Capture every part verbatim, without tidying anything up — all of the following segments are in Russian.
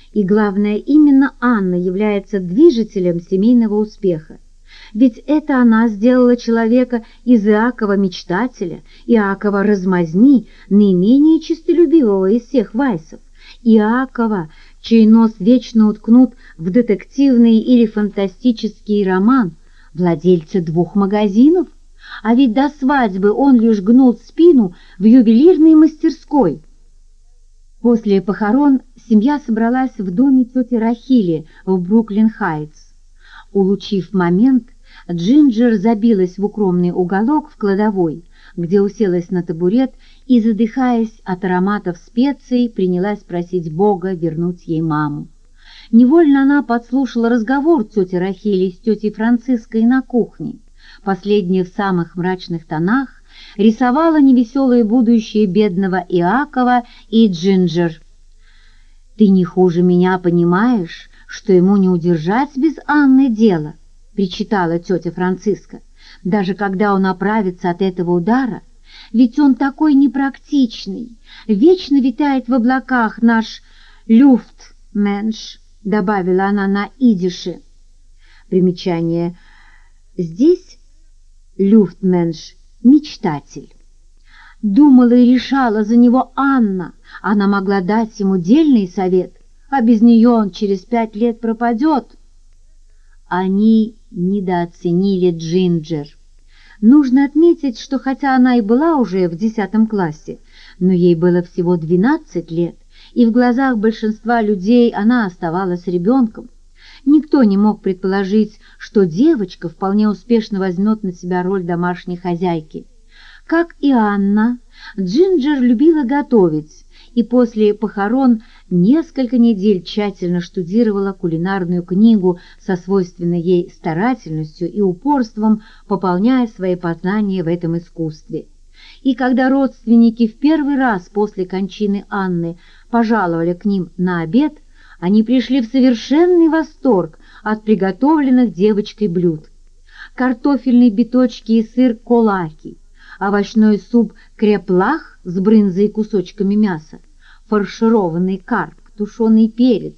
И главное, именно Анна является движителем семейного успеха. Ведь это она сделала человека из Иакова-мечтателя, Иакова-размазни, наименее честолюбивого из всех Вайсов, Иакова, чей нос вечно уткнут в детективный или фантастический роман, владельца двух магазинов, а ведь до свадьбы он лишь гнул спину в ювелирной мастерской. После похорон семья собралась в доме тети Рахили в Бруклин-Хайтс. Улучив момент, Джинджер забилась в укромный уголок в кладовой, где уселась на табурет и, задыхаясь от ароматов специй, принялась просить Бога вернуть ей маму. Невольно она подслушала разговор тети Рахили с тетей Франциской на кухне. Последняя в самых мрачных тонах рисовала невеселое будущее бедного Иакова и Джинджер. «Ты не хуже меня понимаешь, что ему не удержать без Анны дело», — причитала тетя Франциска, «даже когда он оправится от этого удара, ведь он такой непрактичный, вечно витает в облаках наш люфтменш», — добавила она на идише. Примечание. Здесь люфтменш — мечтатель. Думала и решала за него Анна, она могла дать ему дельный совет, а без нее он через пять лет пропадет. Они недооценили Джинджер. Нужно отметить, что хотя она и была уже в десятом классе, но ей было всего двенадцать лет, и в глазах большинства людей она оставалась ребенком. Никто не мог предположить, что девочка вполне успешно возьмет на себя роль домашней хозяйки. Как и Анна, Джинджер любила готовить, и после похорон несколько недель тщательно штудировала кулинарную книгу со свойственной ей старательностью и упорством, пополняя свои познания в этом искусстве. И когда родственники в первый раз после кончины Анны пожаловали к ним на обед, они пришли в совершенный восторг от приготовленных девочкой блюд. Картофельные биточки и сыр колаки, овощной суп креплах с брынзой и кусочками мяса, фаршированный карп, тушеный перец,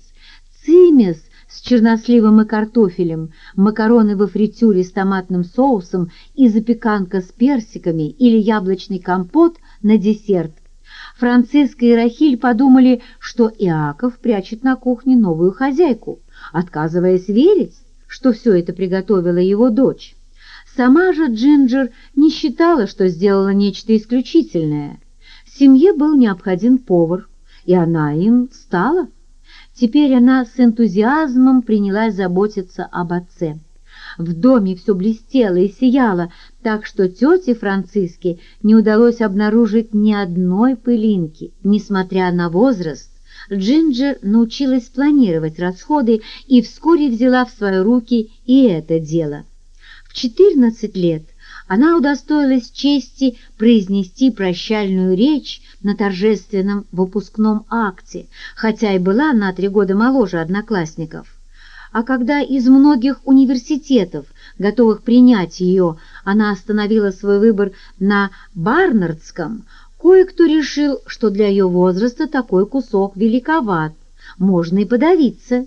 цимес с черносливом и картофелем, макароны во фритюре с томатным соусом и запеканка с персиками или яблочный компот на десерт. Франциска и Рахиль подумали, что Иаков прячет на кухне новую хозяйку, отказываясь верить, что все это приготовила его дочь. Сама же Джинджер не считала, что сделала нечто исключительное. В семье был необходим повар, и она им стала. Теперь она с энтузиазмом принялась заботиться об отце. В доме все блестело и сияло, так что тете Франциске не удалось обнаружить ни одной пылинки. Несмотря на возраст, Джинджер научилась планировать расходы и вскоре взяла в свои руки и это дело. В четырнадцать лет она удостоилась чести произнести прощальную речь на торжественном выпускном акте, хотя и была на три года моложе одноклассников. А когда из многих университетов, готовых принять ее, она остановила свой выбор на Барнардском, кое-кто решил, что для ее возраста такой кусок великоват, можно и подавиться.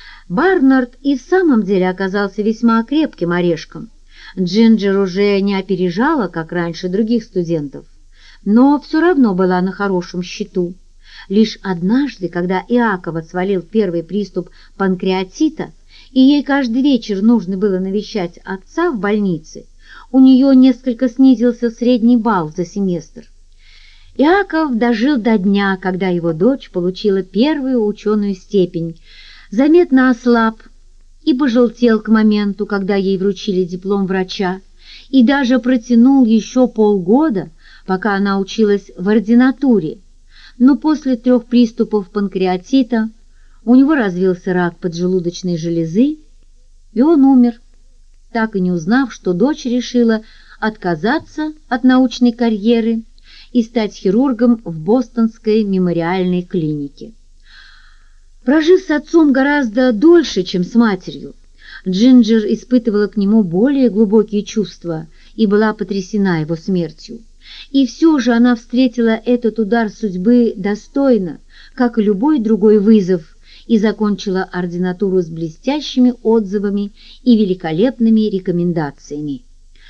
Барнард и в самом деле оказался весьма крепким орешком. Джинджер уже не опережала, как раньше, других студентов, но все равно была на хорошем счету. Лишь однажды, когда Иакова свалил первый приступ панкреатита, и ей каждый вечер нужно было навещать отца в больнице, у нее несколько снизился средний балл за семестр. Иаков дожил до дня, когда его дочь получила первую ученую степень, заметно ослаб и пожелтел к моменту, когда ей вручили диплом врача, и даже протянул еще полгода, пока она училась в ординатуре. Но после трех приступов панкреатита у него развился рак поджелудочной железы, и он умер, так и не узнав, что дочь решила отказаться от научной карьеры и стать хирургом в Бостонской мемориальной клинике. Прожив с отцом гораздо дольше, чем с матерью, Джинджер испытывала к нему более глубокие чувства и была потрясена его смертью. И все же она встретила этот удар судьбы достойно, как и любой другой вызов, и закончила ординатуру с блестящими отзывами и великолепными рекомендациями.